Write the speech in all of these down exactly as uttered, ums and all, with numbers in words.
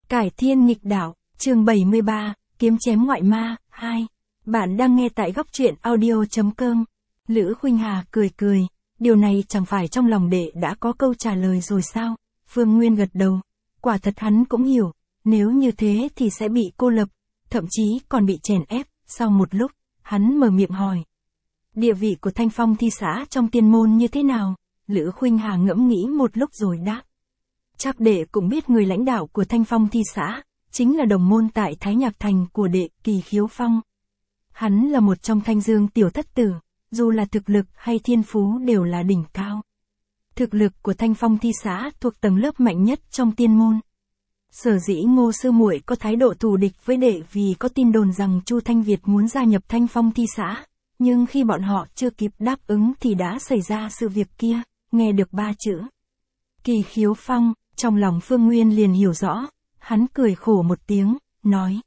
Cải thiên nghịch đạo, chương bảy mươi ba, kiếm chém ngoại ma, hai. Bạn đang nghe tại góc truyện audio chấm com. Lữ Khuynh Hà cười cười, điều này chẳng phải trong lòng đệ đã có câu trả lời rồi sao? Phương Nguyên gật đầu, quả thật hắn cũng hiểu, nếu như thế thì sẽ bị cô lập, thậm chí còn bị chèn ép. Sau một lúc, hắn mở miệng hỏi. Địa vị của Thanh Phong Thi Xã trong tiên môn như thế nào? Lữ Khuynh Hà ngẫm nghĩ một lúc rồi đáp. Chắc đệ cũng biết người lãnh đạo của Thanh Phong Thi Xã, chính là đồng môn tại Thái Nhạc Thành của đệ, Kỳ Khiếu Phong. Hắn là một trong Thanh Dương tiểu thất tử, dù là thực lực hay thiên phú đều là đỉnh cao. Thực lực của Thanh Phong Thi Xã thuộc tầng lớp mạnh nhất trong tiên môn. Sở dĩ Ngô sư muội có thái độ thù địch với đệ vì có tin đồn rằng Chu Thanh Việt muốn gia nhập Thanh Phong Thi Xã, nhưng khi bọn họ chưa kịp đáp ứng thì đã xảy ra sự việc kia. Nghe được ba chữ Kỳ Khiếu Phong, trong lòng Phương Nguyên liền hiểu rõ, hắn cười khổ một tiếng, nói.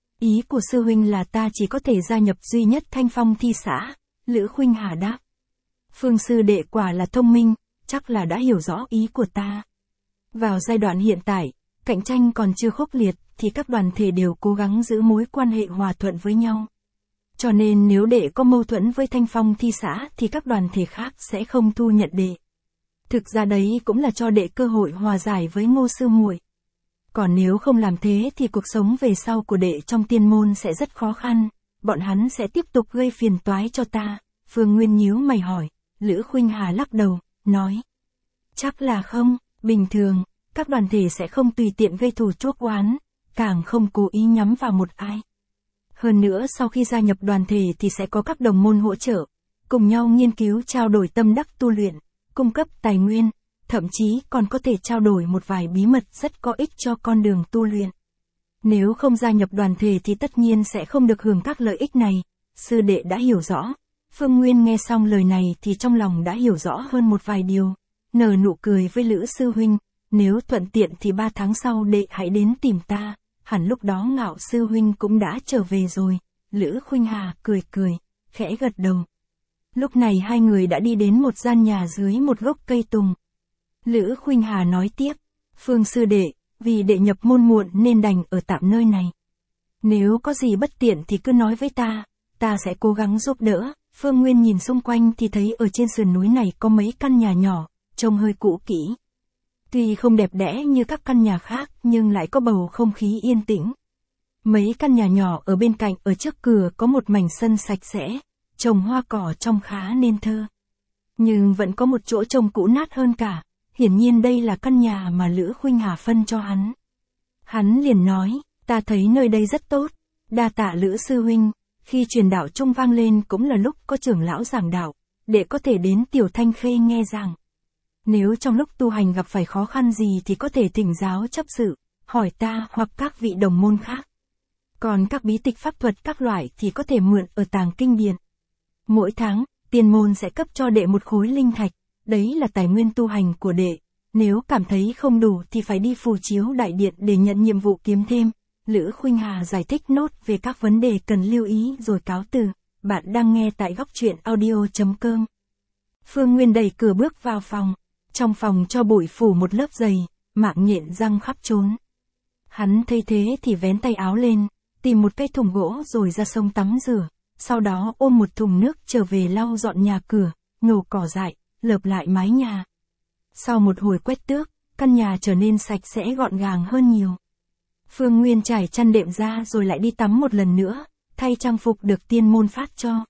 Ý của sư huynh là ta chỉ có thể gia nhập duy nhất Thanh Phong Thi Xã. Lữ Khuynh Hà đáp. Phương sư đệ quả là thông minh, chắc là đã hiểu rõ ý của ta. Vào giai đoạn hiện tại, cạnh tranh còn chưa khốc liệt, thì các đoàn thể đều cố gắng giữ mối quan hệ hòa thuận với nhau. Cho nên nếu đệ có mâu thuẫn với Thanh Phong Thi Xã thì các đoàn thể khác sẽ không thu nhận đệ. Thực ra đấy cũng là cho đệ cơ hội hòa giải với Ngô sư muội. Còn nếu không làm thế thì cuộc sống về sau của đệ trong tiên môn sẽ rất khó khăn, bọn hắn sẽ tiếp tục gây phiền toái cho ta. Phương Nguyên nhíu mày hỏi, Lữ Khuynh Hà lắc đầu, nói. Chắc là không, bình thường, các đoàn thể sẽ không tùy tiện gây thù chuốc oán, càng không cố ý nhắm vào một ai. Hơn nữa sau khi gia nhập đoàn thể thì sẽ có các đồng môn hỗ trợ, cùng nhau nghiên cứu trao đổi tâm đắc tu luyện, cung cấp tài nguyên, thậm chí còn có thể trao đổi một vài bí mật rất có ích cho con đường tu luyện. Nếu không gia nhập đoàn thể thì tất nhiên sẽ không được hưởng các lợi ích này, sư đệ đã hiểu rõ. Phương Nguyên nghe xong lời này thì trong lòng đã hiểu rõ hơn một vài điều, nở nụ cười với Lữ sư huynh, nếu thuận tiện thì ba tháng sau đệ hãy đến tìm ta, hẳn lúc đó Ngạo sư huynh cũng đã trở về rồi. Lữ Khuynh Hà cười cười, khẽ gật đầu. Lúc này hai người đã đi đến một gian nhà dưới một gốc cây tùng. Lữ Khuynh Hà nói tiếp, Phương sư đệ, vì đệ nhập môn muộn nên đành ở tạm nơi này. Nếu có gì bất tiện thì cứ nói với ta, ta sẽ cố gắng giúp đỡ. Phương Nguyên nhìn xung quanh thì thấy ở trên sườn núi này có mấy căn nhà nhỏ, trông hơi cũ kỹ. Tuy không đẹp đẽ như các căn nhà khác nhưng lại có bầu không khí yên tĩnh. Mấy căn nhà nhỏ ở bên cạnh ở trước cửa có một mảnh sân sạch sẽ, trồng hoa cỏ trông khá nên thơ. Nhưng vẫn có một chỗ trông cũ nát hơn cả, hiển nhiên đây là căn nhà mà Lữ Khuynh Hà phân cho hắn. Hắn liền nói, ta thấy nơi đây rất tốt, đa tạ Lữ sư huynh. Khi truyền đạo trung vang lên cũng là lúc có trưởng lão giảng đạo, để có thể đến Tiểu Thanh Khê nghe giảng. Nếu trong lúc tu hành gặp phải khó khăn gì thì có thể thỉnh giáo chấp sự, hỏi ta hoặc các vị đồng môn khác. Còn các bí tịch pháp thuật các loại thì có thể mượn ở tàng kinh điện. Mỗi tháng, tiên môn sẽ cấp cho đệ một khối linh thạch, đấy là tài nguyên tu hành của đệ. Nếu cảm thấy không đủ thì phải đi phù chiếu đại điện để nhận nhiệm vụ kiếm thêm. Lữ Khuynh Hà giải thích nốt về các vấn đề cần lưu ý rồi cáo từ. Bạn đang nghe tại góc truyện audio chấm com. Phương Nguyên đẩy cửa bước vào phòng. Trong phòng cho bụi phủ một lớp dày, mạng nhện răng khắp trốn. Hắn thấy thế thì vén tay áo lên, tìm một cây thùng gỗ rồi ra sông tắm rửa. Sau đó ôm một thùng nước trở về lau dọn nhà cửa, nhổ cỏ dại, lợp lại mái nhà. Sau một hồi quét tước, căn nhà trở nên sạch sẽ gọn gàng hơn nhiều. Phương Nguyên trải chăn đệm ra rồi lại đi tắm một lần nữa, thay trang phục được tiên môn phát cho.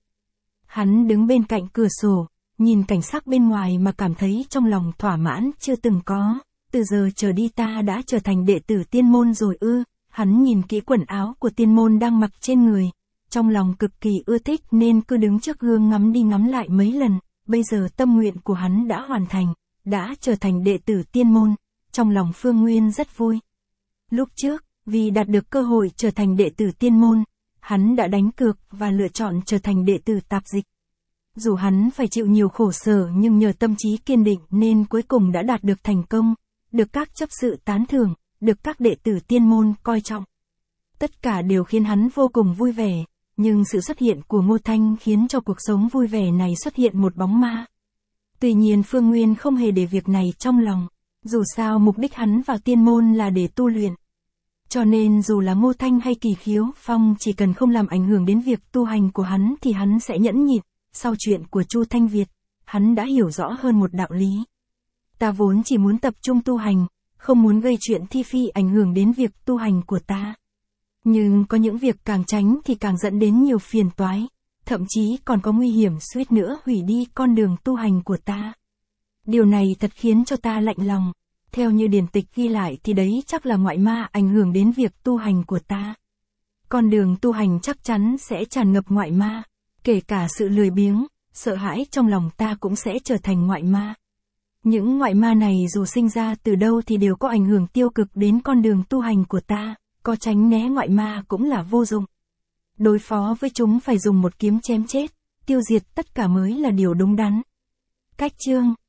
Hắn đứng bên cạnh cửa sổ, nhìn cảnh sắc bên ngoài mà cảm thấy trong lòng thỏa mãn chưa từng có. Từ giờ trở đi ta đã trở thành đệ tử tiên môn rồi ư. Hắn nhìn kỹ quần áo của tiên môn đang mặc trên người, trong lòng cực kỳ ưa thích nên cứ đứng trước gương ngắm đi ngắm lại mấy lần. Bây giờ tâm nguyện của hắn đã hoàn thành, đã trở thành đệ tử tiên môn. Trong lòng Phương Nguyên rất vui. Lúc trước, vì đạt được cơ hội trở thành đệ tử tiên môn, hắn đã đánh cược và lựa chọn trở thành đệ tử tạp dịch. Dù hắn phải chịu nhiều khổ sở nhưng nhờ tâm trí kiên định nên cuối cùng đã đạt được thành công, được các chấp sự tán thưởng, được các đệ tử tiên môn coi trọng. Tất cả đều khiến hắn vô cùng vui vẻ, nhưng sự xuất hiện của Ngô Thanh khiến cho cuộc sống vui vẻ này xuất hiện một bóng ma. Tuy nhiên Phương Nguyên không hề để việc này trong lòng, dù sao mục đích hắn vào tiên môn là để tu luyện. Cho nên dù là Ngô Thanh hay Kỳ Khiếu Phong chỉ cần không làm ảnh hưởng đến việc tu hành của hắn thì hắn sẽ nhẫn nhịn. Sau chuyện của Chu Thanh Việt, hắn đã hiểu rõ hơn một đạo lý. Ta vốn chỉ muốn tập trung tu hành, không muốn gây chuyện thi phi ảnh hưởng đến việc tu hành của ta. Nhưng có những việc càng tránh thì càng dẫn đến nhiều phiền toái, thậm chí còn có nguy hiểm suýt nữa hủy đi con đường tu hành của ta. Điều này thật khiến cho ta lạnh lòng. Theo như điển tịch ghi lại thì đấy chắc là ngoại ma ảnh hưởng đến việc tu hành của ta. Con đường tu hành chắc chắn sẽ tràn ngập ngoại ma, kể cả sự lười biếng, sợ hãi trong lòng ta cũng sẽ trở thành ngoại ma. Những ngoại ma này dù sinh ra từ đâu thì đều có ảnh hưởng tiêu cực đến con đường tu hành của ta, có tránh né ngoại ma cũng là vô dụng. Đối phó với chúng phải dùng một kiếm chém chết, tiêu diệt tất cả mới là điều đúng đắn. Cách chương